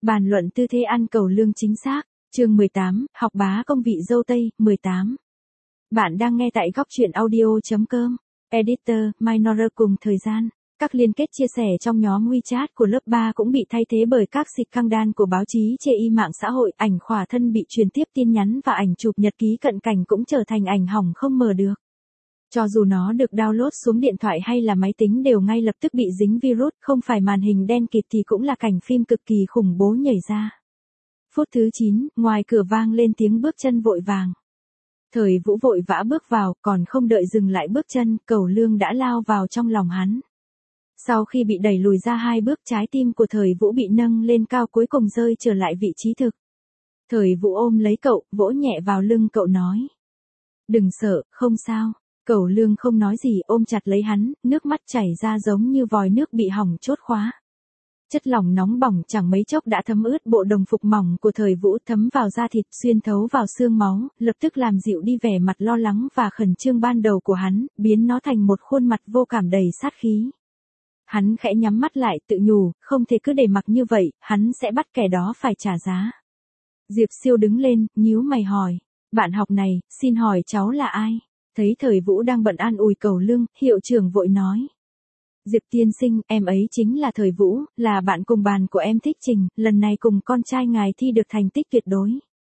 Bàn luận tư thế ăn cẩu lương chính xác. Chương 18, học bá công vị dâu tây, 18. Bạn đang nghe tại góc truyện audio.com. Editor, Minora cùng thời gian. Các liên kết chia sẻ trong nhóm WeChat của lớp 3 cũng bị thay thế bởi các scandal của báo chí chê y mạng xã hội, ảnh khỏa thân bị truyền tiếp tin nhắn và ảnh chụp nhật ký cận cảnh cũng trở thành ảnh hỏng không mở được. Cho dù nó được download xuống điện thoại hay là máy tính đều ngay lập tức bị dính virus, không phải màn hình đen kịt thì cũng là cảnh phim cực kỳ khủng bố nhảy ra. Phút thứ 9, ngoài cửa vang lên tiếng bước chân vội vàng. Thời Vũ vội vã bước vào, còn không đợi dừng lại bước chân, Cẩu Lương đã lao vào trong lòng hắn. Sau khi bị đẩy lùi ra 2 bước, trái tim của Thời Vũ bị nâng lên cao cuối cùng rơi trở lại vị trí thực. Thời Vũ ôm lấy cậu, vỗ nhẹ vào lưng cậu nói. Đừng sợ, không sao. Cẩu Lương không nói gì, ôm chặt lấy hắn, nước mắt chảy ra giống như vòi nước bị hỏng chốt khóa. Chất lỏng nóng bỏng chẳng mấy chốc đã thấm ướt bộ đồng phục mỏng của Thời Vũ, thấm vào da thịt, xuyên thấu vào xương máu, lập tức làm dịu đi vẻ mặt lo lắng và khẩn trương ban đầu của hắn, biến nó thành một khuôn mặt vô cảm đầy sát khí. Hắn khẽ nhắm mắt lại, tự nhủ, không thể cứ để mặc như vậy, hắn sẽ bắt kẻ đó phải trả giá. Diệp Siêu đứng lên, nhíu mày hỏi, bạn học này, xin hỏi cháu là ai? Thấy Thời Vũ đang bận an ủi Cẩu Lương, hiệu trưởng vội nói. Diệp tiên sinh, em ấy chính là Thời Vũ, là bạn cùng bàn của em Thích Trình, lần này cùng con trai ngài thi được thành tích tuyệt đối.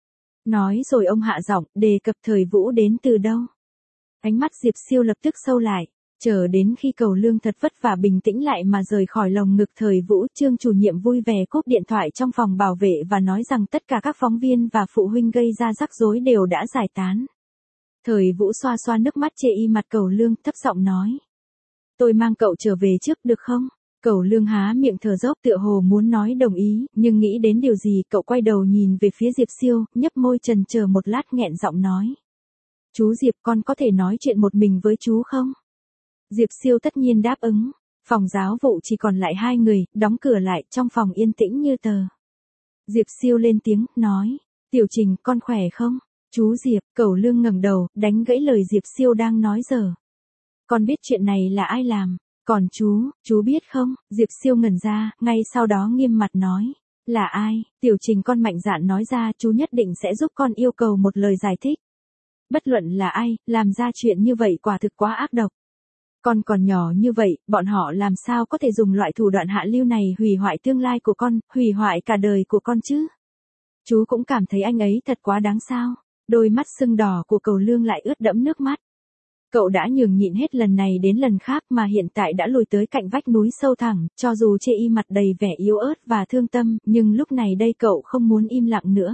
Nói rồi ông hạ giọng, đề cập Thời Vũ đến từ đâu. Ánh mắt Diệp Siêu lập tức sâu lại, chờ đến khi Cẩu Lương thật vất vả bình tĩnh lại mà rời khỏi lồng ngực Thời Vũ, Trương chủ nhiệm vui vẻ cúp điện thoại trong phòng bảo vệ và nói rằng tất cả các phóng viên và phụ huynh gây ra rắc rối đều đã giải tán. Thời Vũ xoa xoa nước mắt chê y mặt Cẩu Lương, thấp giọng nói. Tôi mang cậu trở về trước được không? Cẩu Lương há miệng thở dốc tựa hồ muốn nói đồng ý, nhưng nghĩ đến điều gì, cậu quay đầu nhìn về phía Diệp Siêu, nhấp môi chần chờ một lát nghẹn giọng nói. Chú Diệp, con có thể nói chuyện một mình với chú không? Diệp Siêu tất nhiên đáp ứng. Phòng giáo vụ chỉ còn lại 2 người, đóng cửa lại, trong phòng yên tĩnh như tờ. Diệp Siêu lên tiếng, nói. Tiểu Trình, con khỏe không? Chú Diệp, Cẩu Lương ngẩng đầu, đánh gãy lời Diệp Siêu đang nói dở. Con biết chuyện này là ai làm, còn chú biết không? Diệp Siêu ngẩn ra, ngay sau đó nghiêm mặt nói. Là ai? Tiểu Trình, con mạnh dạn nói ra, chú nhất định sẽ giúp con, yêu cầu một lời giải thích. Bất luận là ai, làm ra chuyện như vậy quả thực quá ác độc. Con còn nhỏ như vậy, bọn họ làm sao có thể dùng loại thủ đoạn hạ lưu này hủy hoại tương lai của con, hủy hoại cả đời của con chứ? Chú cũng cảm thấy anh ấy thật quá đáng sao? Đôi mắt sưng đỏ của Cẩu Lương lại ướt đẫm nước mắt. Cậu đã nhường nhịn hết lần này đến lần khác mà hiện tại đã lùi tới cạnh vách núi sâu thẳm, cho dù chê y mặt đầy vẻ yếu ớt và thương tâm, nhưng lúc này đây cậu không muốn im lặng nữa.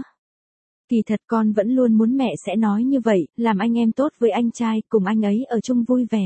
Kỳ thật con vẫn luôn muốn mẹ sẽ nói như vậy, làm anh em tốt với anh trai, cùng anh ấy ở chung vui vẻ.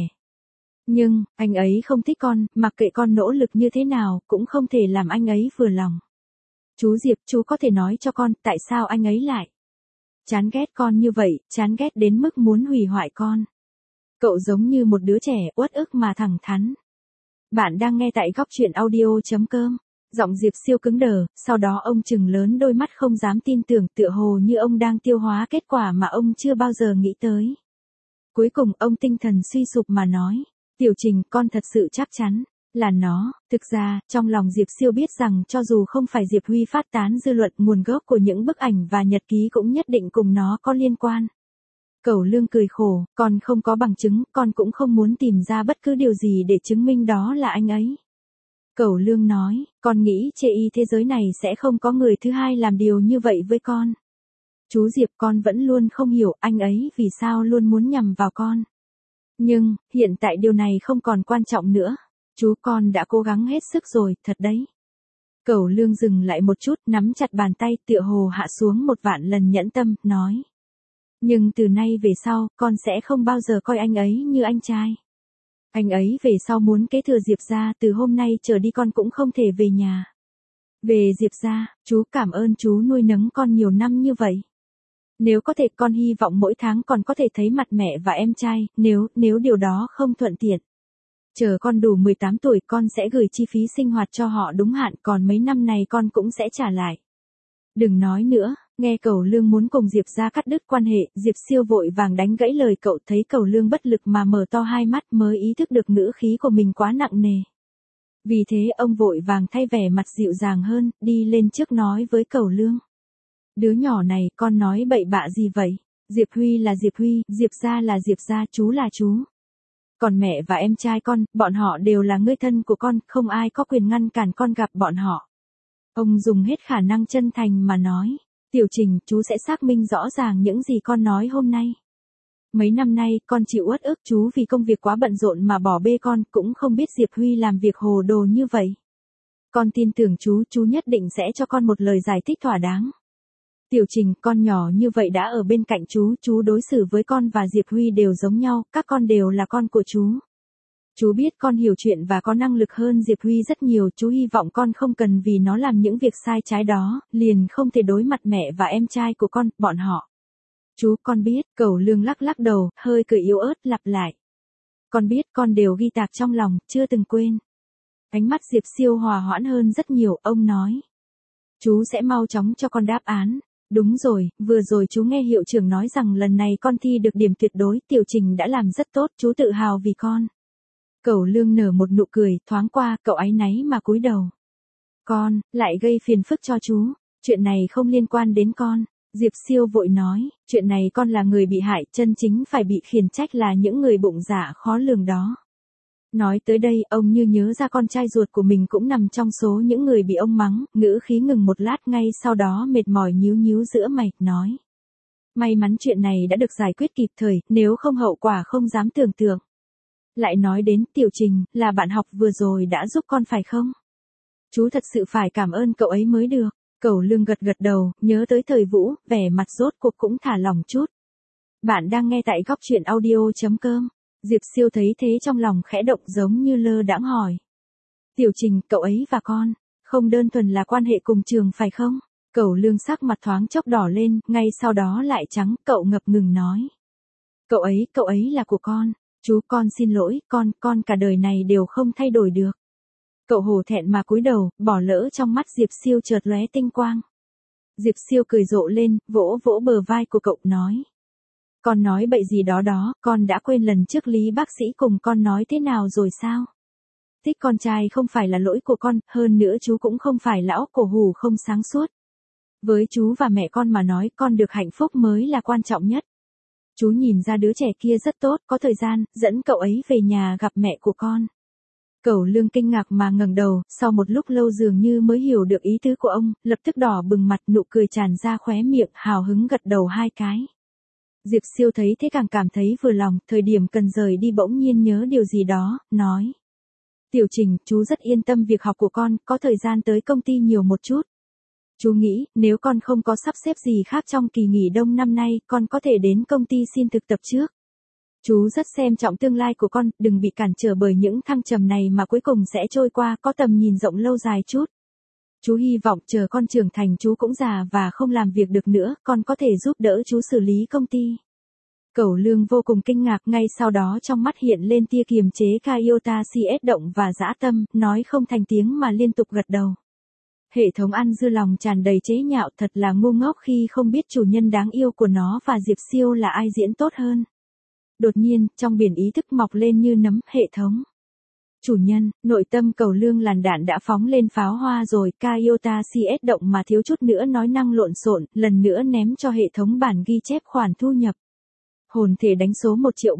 Nhưng, anh ấy không thích con, mặc kệ con nỗ lực như thế nào, cũng không thể làm anh ấy vừa lòng. Chú Diệp, chú có thể nói cho con, tại sao anh ấy lại chán ghét con như vậy, chán ghét đến mức muốn hủy hoại con. Cậu giống như một đứa trẻ, uất ức mà thẳng thắn. Bạn đang nghe tại góc truyện audio.com. Giọng Diệp Siêu cứng đờ, sau đó ông trừng lớn đôi mắt không dám tin tưởng, tựa hồ như ông đang tiêu hóa kết quả mà ông chưa bao giờ nghĩ tới. Cuối cùng ông tinh thần suy sụp mà nói. Tiểu Trình, con thật sự chắc chắn là nó. Thực ra, trong lòng Diệp Siêu biết rằng cho dù không phải Diệp Huy phát tán dư luận, nguồn gốc của những bức ảnh và nhật ký cũng nhất định cùng nó có liên quan. Cẩu Lương cười khổ, con không có bằng chứng, con cũng không muốn tìm ra bất cứ điều gì để chứng minh đó là anh ấy. Cẩu Lương nói, con nghĩ chê y thế giới này sẽ không có người thứ hai làm điều như vậy với con. Chú Diệp, con vẫn luôn không hiểu anh ấy vì sao luôn muốn nhằm vào con. Nhưng, hiện tại điều này không còn quan trọng nữa. Chú, con đã cố gắng hết sức rồi, thật đấy. Cẩu Lương dừng lại một chút, nắm chặt bàn tay, tựa hồ hạ xuống một vạn lần nhẫn tâm, nói. Nhưng từ nay về sau, con sẽ không bao giờ coi anh ấy như anh trai. Anh ấy về sau muốn kế thừa Diệp gia, từ hôm nay trở đi con cũng không thể về nhà. Về Diệp gia, chú cảm ơn chú nuôi nấng con nhiều năm như vậy. Nếu có thể con hy vọng mỗi tháng còn có thể thấy mặt mẹ và em trai, nếu điều đó không thuận tiện. Chờ con đủ 18 tuổi con sẽ gửi chi phí sinh hoạt cho họ đúng hạn, còn mấy năm này con cũng sẽ trả lại. Đừng nói nữa, nghe Cẩu Lương muốn cùng Diệp gia cắt đứt quan hệ, Diệp Siêu vội vàng đánh gãy lời cậu, thấy Cẩu Lương bất lực mà mở to 2 mắt mới ý thức được ngữ khí của mình quá nặng nề. Vì thế ông vội vàng thay vẻ mặt dịu dàng hơn, đi lên trước nói với Cẩu Lương. Đứa nhỏ này, con nói bậy bạ gì vậy? Diệp Huy là Diệp Huy, Diệp gia là Diệp gia, chú là chú. Còn mẹ và em trai con, bọn họ đều là người thân của con, không ai có quyền ngăn cản con gặp bọn họ. Ông dùng hết khả năng chân thành mà nói. Tiểu Trình, chú sẽ xác minh rõ ràng những gì con nói hôm nay. Mấy năm nay, con chịu uất ức chú vì công việc quá bận rộn mà bỏ bê con, cũng không biết Diệp Huy làm việc hồ đồ như vậy. Con tin tưởng chú nhất định sẽ cho con một lời giải thích thỏa đáng. Tiểu Trình, con nhỏ như vậy đã ở bên cạnh chú đối xử với con và Diệp Huy đều giống nhau, các con đều là con của chú. Chú biết con hiểu chuyện và có năng lực hơn Diệp Huy rất nhiều, chú hy vọng con không cần vì nó làm những việc sai trái đó, liền không thể đối mặt mẹ và em trai của con, bọn họ. Chú, con biết, Cẩu Lương lắc lắc đầu, hơi cười yếu ớt lặp lại. Con biết, con đều ghi tạc trong lòng, chưa từng quên. Ánh mắt Diệp Siêu hòa hoãn hơn rất nhiều, ông nói. Chú sẽ mau chóng cho con đáp án. Đúng rồi, vừa rồi chú nghe hiệu trưởng nói rằng lần này con thi được điểm tuyệt đối, Tiểu Trình đã làm rất tốt, chú tự hào vì con. Cẩu Lương nở một nụ cười, thoáng qua, cậu áy náy mà cúi đầu. Con, lại gây phiền phức cho chú, chuyện này không liên quan đến con. Diệp Siêu vội nói, chuyện này con là người bị hại, chân chính phải bị khiển trách là những người bụng dạ khó lường đó. Nói tới đây, ông như nhớ ra con trai ruột của mình cũng nằm trong số những người bị ông mắng, ngữ khí ngừng một lát ngay sau đó mệt mỏi nhíu nhíu giữa mày, nói. May mắn chuyện này đã được giải quyết kịp thời, nếu không hậu quả không dám tưởng tượng. Lại nói đến Tiểu Trình, là bạn học vừa rồi đã giúp con phải không? Chú thật sự phải cảm ơn cậu ấy mới được. Cẩu Lương gật gật đầu, nhớ tới thời Vũ, vẻ mặt rốt cuộc cũng thả lỏng chút. Bạn đang nghe tại góc truyện audio.com. Diệp Siêu thấy thế trong lòng khẽ động giống như lơ đãng hỏi. Tiểu Trình, cậu ấy và con, không đơn thuần là quan hệ cùng trường phải không? Cẩu Lương sắc mặt thoáng chốc đỏ lên, ngay sau đó lại trắng, cậu ngập ngừng nói. Cậu ấy là của con. Chú, con xin lỗi, con cả đời này đều không thay đổi được. Cậu hổ thẹn mà cúi đầu, bỏ lỡ trong mắt Diệp Siêu chợt lóe tinh quang. Diệp Siêu cười rộ lên, vỗ vỗ bờ vai của cậu nói. Con nói bậy gì đó, con đã quên lần trước Lý bác sĩ cùng con nói thế nào rồi sao? Thích con trai không phải là lỗi của con, hơn nữa chú cũng không phải lão cổ hủ không sáng suốt. Với chú và mẹ con mà nói, con được hạnh phúc mới là quan trọng nhất. Chú nhìn ra đứa trẻ kia rất tốt, có thời gian, dẫn cậu ấy về nhà gặp mẹ của con. Cẩu Lương kinh ngạc mà ngẩng đầu, sau một lúc lâu dường như mới hiểu được ý tứ của ông, lập tức đỏ bừng mặt, nụ cười tràn ra khóe miệng, hào hứng gật đầu hai cái. Diệp Siêu thấy thế càng cảm thấy vừa lòng, thời điểm cần rời đi bỗng nhiên nhớ điều gì đó, nói. Tiểu Trình, chú rất yên tâm việc học của con, có thời gian tới công ty nhiều một chút. Chú nghĩ, nếu con không có sắp xếp gì khác trong kỳ nghỉ đông năm nay, con có thể đến công ty xin thực tập trước. Chú rất xem trọng tương lai của con, đừng bị cản trở bởi những thăng trầm này mà cuối cùng sẽ trôi qua, có tầm nhìn rộng lâu dài chút. Chú hy vọng chờ con trưởng thành chú cũng già và không làm việc được nữa, con có thể giúp đỡ chú xử lý công ty. Cẩu Lương vô cùng kinh ngạc, ngay sau đó trong mắt hiện lên tia kiềm chế Iota CS động và dã tâm, nói không thành tiếng mà liên tục gật đầu. Hệ thống ăn dưa lòng tràn đầy chế nhạo, thật là ngu ngốc khi không biết chủ nhân đáng yêu của nó và Diệp Siêu là ai diễn tốt hơn. Đột nhiên, trong biển ý thức mọc lên như nấm, hệ thống. Chủ nhân, nội tâm Cẩu Lương làn đạn đã phóng lên pháo hoa rồi, Iota CS động mà thiếu chút nữa nói năng lộn xộn, lần nữa ném cho hệ thống bản ghi chép khoản thu nhập. Hồn thể đánh số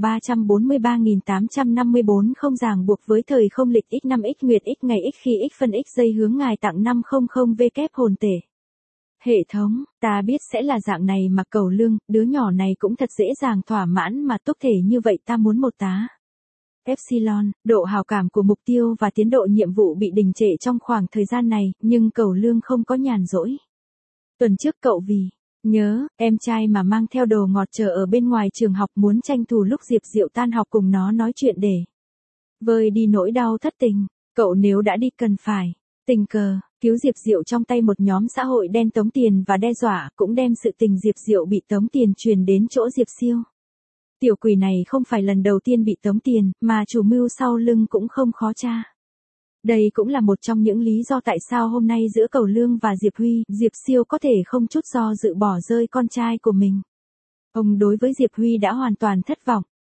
1.343.854 không ràng buộc với thời không lịch x5x nguyệt x ngày x khi x phân x giây hướng ngài tặng 500W hồn thể. Hệ thống, ta biết sẽ là dạng này mà Cẩu Lương, đứa nhỏ này cũng thật dễ dàng thỏa mãn mà túc thể như vậy ta muốn một tá. Epsilon, độ hào cảm của mục tiêu và tiến độ nhiệm vụ bị đình trệ trong khoảng thời gian này, nhưng Cẩu Lương không có nhàn rỗi. Tuần trước cậu vì nhớ, em trai mà mang theo đồ ngọt chờ ở bên ngoài trường học muốn tranh thủ lúc Diệp Diệu tan học cùng nó nói chuyện để vơi đi nỗi đau thất tình. Cậu nếu đã đi cần phải tình cờ cứu Diệp Diệu trong tay một nhóm xã hội đen tống tiền và đe dọa, cũng đem sự tình Diệp Diệu bị tống tiền truyền đến chỗ Diệp Siêu. Tiểu quỷ này không phải lần đầu tiên bị tống tiền, mà chủ mưu sau lưng cũng không khó tra. Đây cũng là một trong những lý do tại sao hôm nay giữa Cẩu Lương và Diệp Huy, Diệp Siêu có thể không chút do dự bỏ rơi con trai của mình. Ông đối với Diệp Huy đã hoàn toàn thất vọng.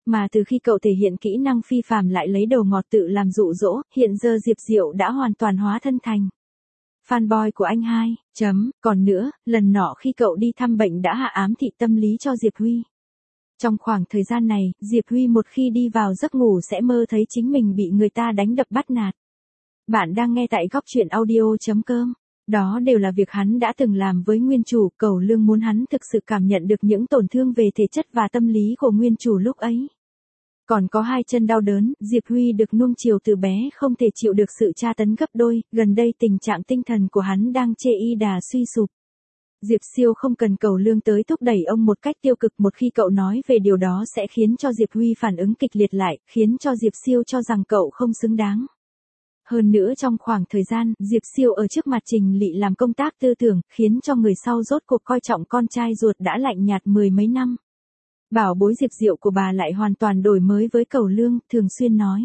Mà từ khi cậu thể hiện kỹ năng phi phàm lại lấy đồ ngọt tự làm dụ dỗ, hiện giờ Diệp Diệu đã hoàn toàn hóa thân thành fanboy của anh hai. Còn nữa, lần nọ khi cậu đi thăm bệnh đã hạ ám thị tâm lý cho Diệp Huy. Trong khoảng thời gian này, Diệp Huy một khi đi vào giấc ngủ sẽ mơ thấy chính mình bị người ta đánh đập bắt nạt. Bạn đang nghe tại góc truyện audio.com. Đó đều là việc hắn đã từng làm với nguyên chủ, Cẩu Lương muốn hắn thực sự cảm nhận được những tổn thương về thể chất và tâm lý của nguyên chủ lúc ấy. Còn có hai chân đau đớn, Diệp Huy được nuông chiều từ bé không thể chịu được sự tra tấn gấp đôi, gần đây tình trạng tinh thần của hắn đang chê y đà suy sụp. Diệp Siêu không cần Cẩu Lương tới thúc đẩy ông một cách tiêu cực, một khi cậu nói về điều đó sẽ khiến cho Diệp Huy phản ứng kịch liệt lại, khiến cho Diệp Siêu cho rằng cậu không xứng đáng. Hơn nữa trong khoảng thời gian, Diệp Siêu ở trước mặt Trình Lị làm công tác tư tưởng, khiến cho người sau rốt cuộc coi trọng con trai ruột đã lạnh nhạt mười mấy năm. Bảo bối Diệp Diệu của bà lại hoàn toàn đổi mới với Cẩu Lương, thường xuyên nói.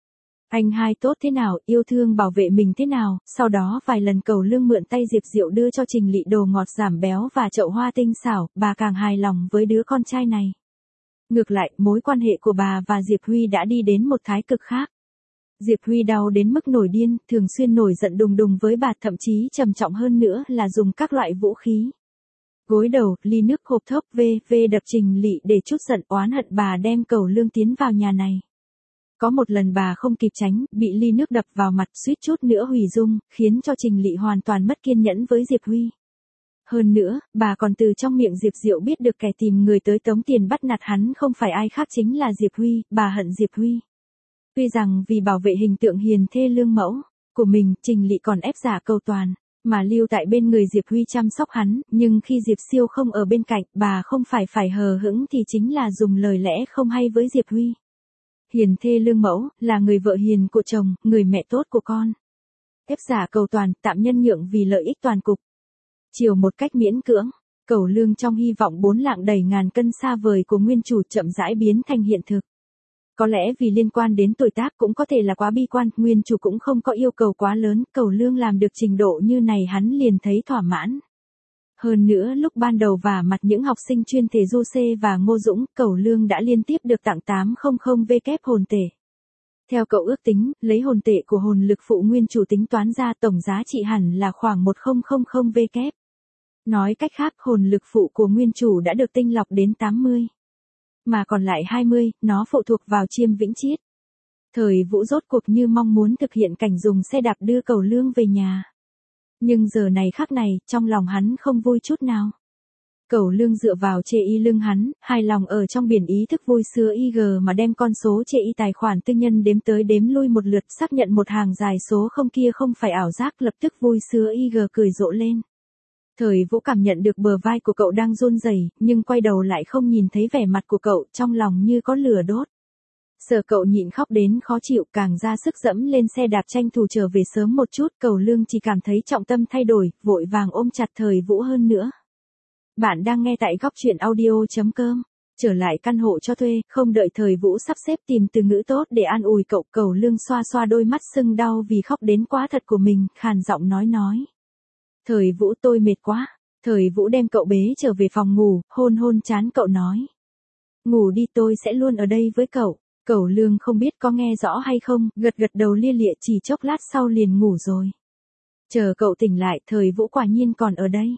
Anh hai tốt thế nào, yêu thương bảo vệ mình thế nào, sau đó vài lần Cẩu Lương mượn tay Diệp Diệu đưa cho Trình Lị đồ ngọt giảm béo và chậu hoa tinh xảo, bà càng hài lòng với đứa con trai này. Ngược lại, mối quan hệ của bà và Diệp Huy đã đi đến một thái cực khác. Diệp Huy đau đến mức nổi điên, thường xuyên nổi giận đùng đùng với bà, thậm chí trầm trọng hơn nữa là dùng các loại vũ khí. Gối đầu, ly nước, hộp thốc, đập Trình Lị để trút giận, oán hận bà đem Cẩu Lương tiến vào nhà này. Có một lần bà không kịp tránh, bị ly nước đập vào mặt, suýt chút nữa hủy dung, khiến cho Trình Lị hoàn toàn mất kiên nhẫn với Diệp Huy. Hơn nữa, bà còn từ trong miệng Diệp Diệu biết được kẻ tìm người tới tống tiền bắt nạt hắn không phải ai khác chính là Diệp Huy, bà hận Diệp Huy. Tuy rằng vì bảo vệ hình tượng hiền thê lương mẫu của mình, Trình Lị còn ép giả cầu toàn, mà lưu tại bên người Diệp Huy chăm sóc hắn, nhưng khi Diệp Siêu không ở bên cạnh, bà không phải hờ hững thì chính là dùng lời lẽ không hay với Diệp Huy. Hiền thê lương mẫu, là người vợ hiền của chồng, người mẹ tốt của con. Ép giả cầu toàn, tạm nhân nhượng vì lợi ích toàn cục. Chiều một cách miễn cưỡng, Cẩu Lương trong hy vọng 4 lạng đầy ngàn cân xa vời của nguyên chủ chậm rãi biến thành hiện thực. Có lẽ vì liên quan đến tuổi tác, cũng có thể là quá bi quan, nguyên chủ cũng không có yêu cầu quá lớn, Cẩu Lương làm được trình độ như này hắn liền thấy thỏa mãn. Hơn nữa lúc ban đầu vả mặt những học sinh chuyên thể Du C và Ngô Dũng, Cẩu Lương đã liên tiếp được tặng 800W hồn tệ. Theo cậu ước tính, lấy hồn tệ của hồn lực phụ nguyên chủ tính toán ra tổng giá trị hẳn là khoảng 1000W. Nói cách khác, hồn lực phụ của nguyên chủ đã được tinh lọc đến 80. Mà còn lại 20, nó phụ thuộc vào Chiêm Vĩnh Chiết. Thời Vũ rốt cuộc như mong muốn thực hiện cảnh dùng xe đạp đưa Cẩu Lương về nhà. Nhưng giờ này khắc này, trong lòng hắn không vui chút nào. Cẩu Lương dựa vào chê y lưng hắn, hài lòng ở trong biển ý thức vui sướng IG mà đem con số chê y tài khoản tư nhân đếm tới đếm lui một lượt, xác nhận một hàng dài số không kia không phải ảo giác, lập tức vui sướng IG cười rộ lên. Thời Vũ cảm nhận được bờ vai của cậu đang run rẩy, nhưng quay đầu lại không nhìn thấy vẻ mặt của cậu, trong lòng như có lửa đốt. Sợ cậu nhịn khóc đến khó chịu, càng ra sức dẫm lên xe đạp tranh thủ trở về sớm một chút, Cẩu Lương chỉ cảm thấy trọng tâm thay đổi, vội vàng ôm chặt Thời Vũ hơn nữa. Bạn đang nghe tại góc truyện audio.com. Trở lại căn hộ cho thuê, không đợi Thời Vũ sắp xếp tìm từ ngữ tốt để an ủi cậu, Cẩu Lương xoa xoa đôi mắt sưng đau vì khóc đến quá thật của mình, khàn giọng nói. Thời Vũ tôi mệt quá. Thời Vũ đem cậu bế trở về phòng ngủ, hôn hôn trán cậu nói. Ngủ đi, tôi sẽ luôn ở đây với cậu. Cẩu Lương không biết có nghe rõ hay không, gật đầu lia lịa, chỉ chốc lát sau liền ngủ rồi. Chờ cậu tỉnh lại, Thời Vũ quả nhiên còn ở đây.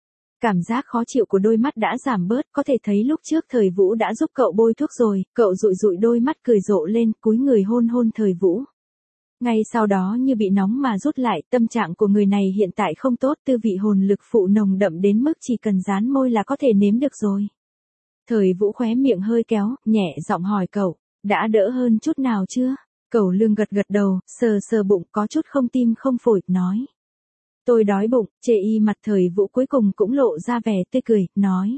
Cảm giác khó chịu của đôi mắt đã giảm bớt, có thể thấy lúc trước Thời Vũ đã giúp cậu bôi thuốc rồi, cậu dụi đôi mắt cười rộ lên, cúi người hôn Thời Vũ. Ngay sau đó như bị nóng mà rút lại, tâm trạng của người này hiện tại không tốt, tư vị hồn lực phụ nồng đậm đến mức chỉ cần dán môi là có thể nếm được rồi. Thời Vũ khóe miệng hơi kéo, nhẹ giọng hỏi cậu, đã đỡ hơn chút nào chưa? Cẩu Lương gật đầu, sờ bụng, có chút không tim không phổi, nói. Tôi đói bụng, chê y mặt Thời Vũ cuối cùng cũng lộ ra vẻ tươi cười, nói.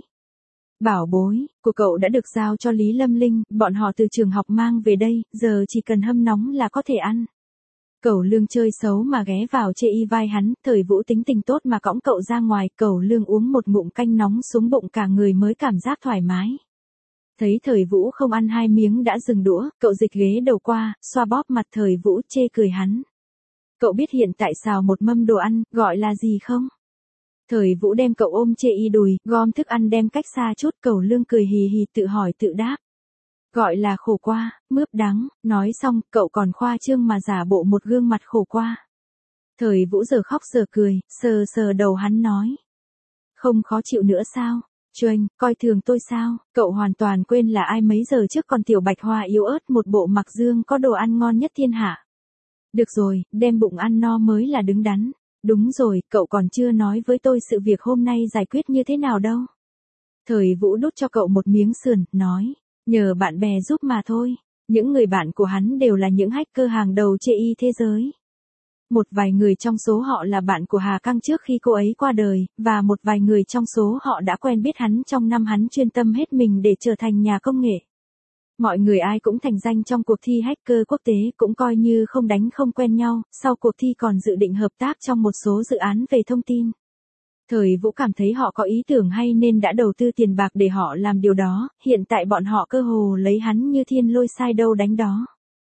Bảo bối, của cậu đã được giao cho Lý Lâm Linh, bọn họ từ trường học mang về đây, giờ chỉ cần hâm nóng là có thể ăn. Cẩu Lương chơi xấu mà ghé vào chê y vai hắn, Thời Vũ tính tình tốt mà cõng cậu ra ngoài, Cẩu Lương uống một ngụm canh nóng xuống bụng cả người mới cảm giác thoải mái. Thấy Thời Vũ không ăn 2 miếng đã dừng đũa, cậu dịch ghế đầu qua, xoa bóp mặt Thời Vũ chê cười hắn. Cậu biết hiện tại xào một mâm đồ ăn, gọi là gì không? Thời Vũ đem cậu ôm chê y đùi, gom thức ăn đem cách xa chút, Cẩu Lương cười hì hì tự hỏi tự đáp. Gọi là khổ qua, mướp đắng, nói xong, cậu còn khoa trương mà giả bộ một gương mặt khổ qua. Thời Vũ giờ khóc giờ cười, sờ sờ đầu hắn nói. Không khó chịu nữa sao? Chuanh, coi thường tôi sao? Cậu hoàn toàn quên là ai mấy giờ trước còn tiểu bạch hoa yếu ớt một bộ mặc dương có đồ ăn ngon nhất thiên hạ. Được rồi, đem bụng ăn no mới là đứng đắn. Đúng rồi, cậu còn chưa nói với tôi sự việc hôm nay giải quyết như thế nào đâu. Thời Vũ đút cho cậu một miếng sườn, nói. Nhờ bạn bè giúp mà thôi. Những người bạn của hắn đều là những hacker hàng đầu trên thế giới. Một vài người trong số họ là bạn của Hà Căng trước khi cô ấy qua đời, và một vài người trong số họ đã quen biết hắn trong năm hắn chuyên tâm hết mình để trở thành nhà công nghệ. Mọi người ai cũng thành danh trong cuộc thi hacker quốc tế, cũng coi như không đánh không quen nhau, sau cuộc thi còn dự định hợp tác trong một số dự án về thông tin. Thời Vũ cảm thấy họ có ý tưởng hay nên đã đầu tư tiền bạc để họ làm điều đó, hiện tại bọn họ cơ hồ lấy hắn như thiên lôi sai đâu đánh đó.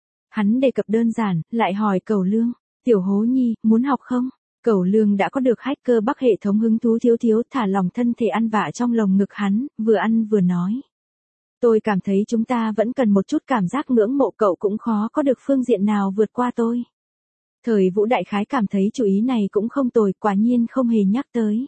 Hắn đề cập đơn giản, lại hỏi Cẩu Lương, tiểu Hố Nhi, muốn học không? Cẩu Lương đã có được hacker Bắc hệ thống hứng thú thiếu thiếu thả lòng thân thể ăn vạ trong lồng ngực hắn, vừa ăn vừa nói. Tôi cảm thấy chúng ta vẫn cần một chút cảm giác ngưỡng mộ, cậu cũng khó có được phương diện nào vượt qua tôi. Thời Vũ đại khái cảm thấy chủ ý này cũng không tồi, quả nhiên không hề nhắc tới.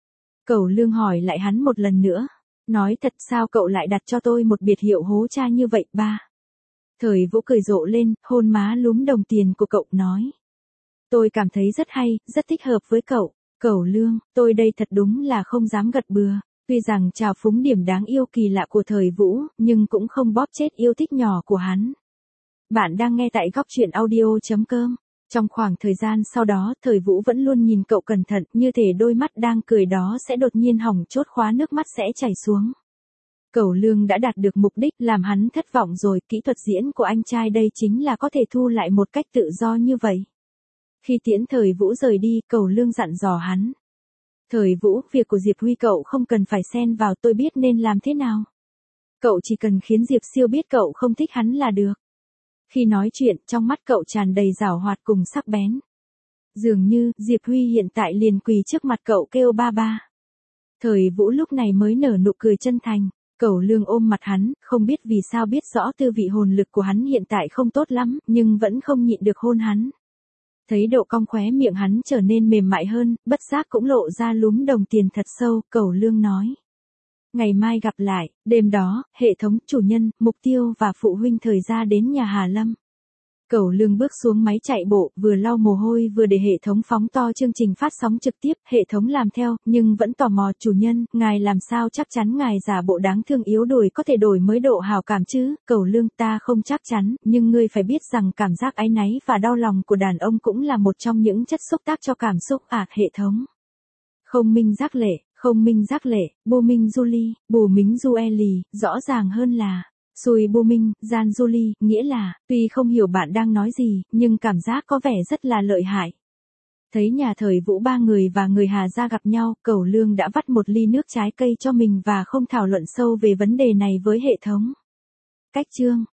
Cẩu Lương hỏi lại hắn một lần nữa. Nói thật sao cậu lại đặt cho tôi một biệt hiệu hố cha như vậy ba? Thời Vũ cười rộ lên, hôn má lúm đồng tiền của cậu, nói. Tôi cảm thấy rất hay, rất thích hợp với cậu. Cẩu Lương, tôi đây thật đúng là không dám gật bừa. Tuy rằng trào phúng điểm đáng yêu kỳ lạ của Thời Vũ, nhưng cũng không bóp chết yêu thích nhỏ của hắn. Bạn đang nghe tại góc truyện audio.com. Trong khoảng thời gian sau đó, Thời Vũ vẫn luôn nhìn cậu cẩn thận, như thể đôi mắt đang cười đó sẽ đột nhiên hỏng chốt khóa, nước mắt sẽ chảy xuống. Cẩu Lương đã đạt được mục đích, làm hắn thất vọng rồi, kỹ thuật diễn của anh trai đây chính là có thể thu lại một cách tự do như vậy. Khi tiễn Thời Vũ rời đi, Cẩu Lương dặn dò hắn. Thời Vũ, việc của Diệp Huy cậu không cần phải xen vào, tôi biết nên làm thế nào. Cậu chỉ cần khiến Diệp Siêu biết cậu không thích hắn là được. Khi nói chuyện, trong mắt cậu tràn đầy giảo hoạt cùng sắc bén. Dường như, Diệp Huy hiện tại liền quỳ trước mặt cậu kêu ba ba. Thời Vũ lúc này mới nở nụ cười chân thành. Cẩu Lương ôm mặt hắn, không biết vì sao biết rõ tư vị hồn lực của hắn hiện tại không tốt lắm, nhưng vẫn không nhịn được hôn hắn. Thấy độ cong khóe miệng hắn trở nên mềm mại hơn, bất giác cũng lộ ra lúm đồng tiền thật sâu, Cẩu Lương nói. Ngày mai gặp lại, đêm đó, hệ thống, chủ nhân, mục tiêu và phụ huynh Thời ra đến nhà Hà Lâm. Cẩu Lương bước xuống máy chạy bộ, vừa lau mồ hôi vừa để hệ thống phóng to chương trình phát sóng trực tiếp, hệ thống làm theo, nhưng vẫn tò mò, chủ nhân, ngài làm sao chắc chắn ngài giả bộ đáng thương yếu đuối có thể đổi mới độ hào cảm chứ? Cẩu Lương, ta không chắc chắn, nhưng ngươi phải biết rằng cảm giác áy náy và đau lòng của đàn ông cũng là một trong những chất xúc tác cho cảm xúc hệ thống. Không minh giác lệ, không minh giác lệ, bô minh du ly, bù mính du e lì, rõ ràng hơn là. Xui bô minh, gian du ly, nghĩa là, tuy không hiểu bạn đang nói gì, nhưng cảm giác có vẻ rất là lợi hại. Thấy nhà Thời Vũ ba người và người Hà gia gặp nhau, Cẩu Lương đã vắt một ly nước trái cây cho mình và không thảo luận sâu về vấn đề này với hệ thống. Cách chương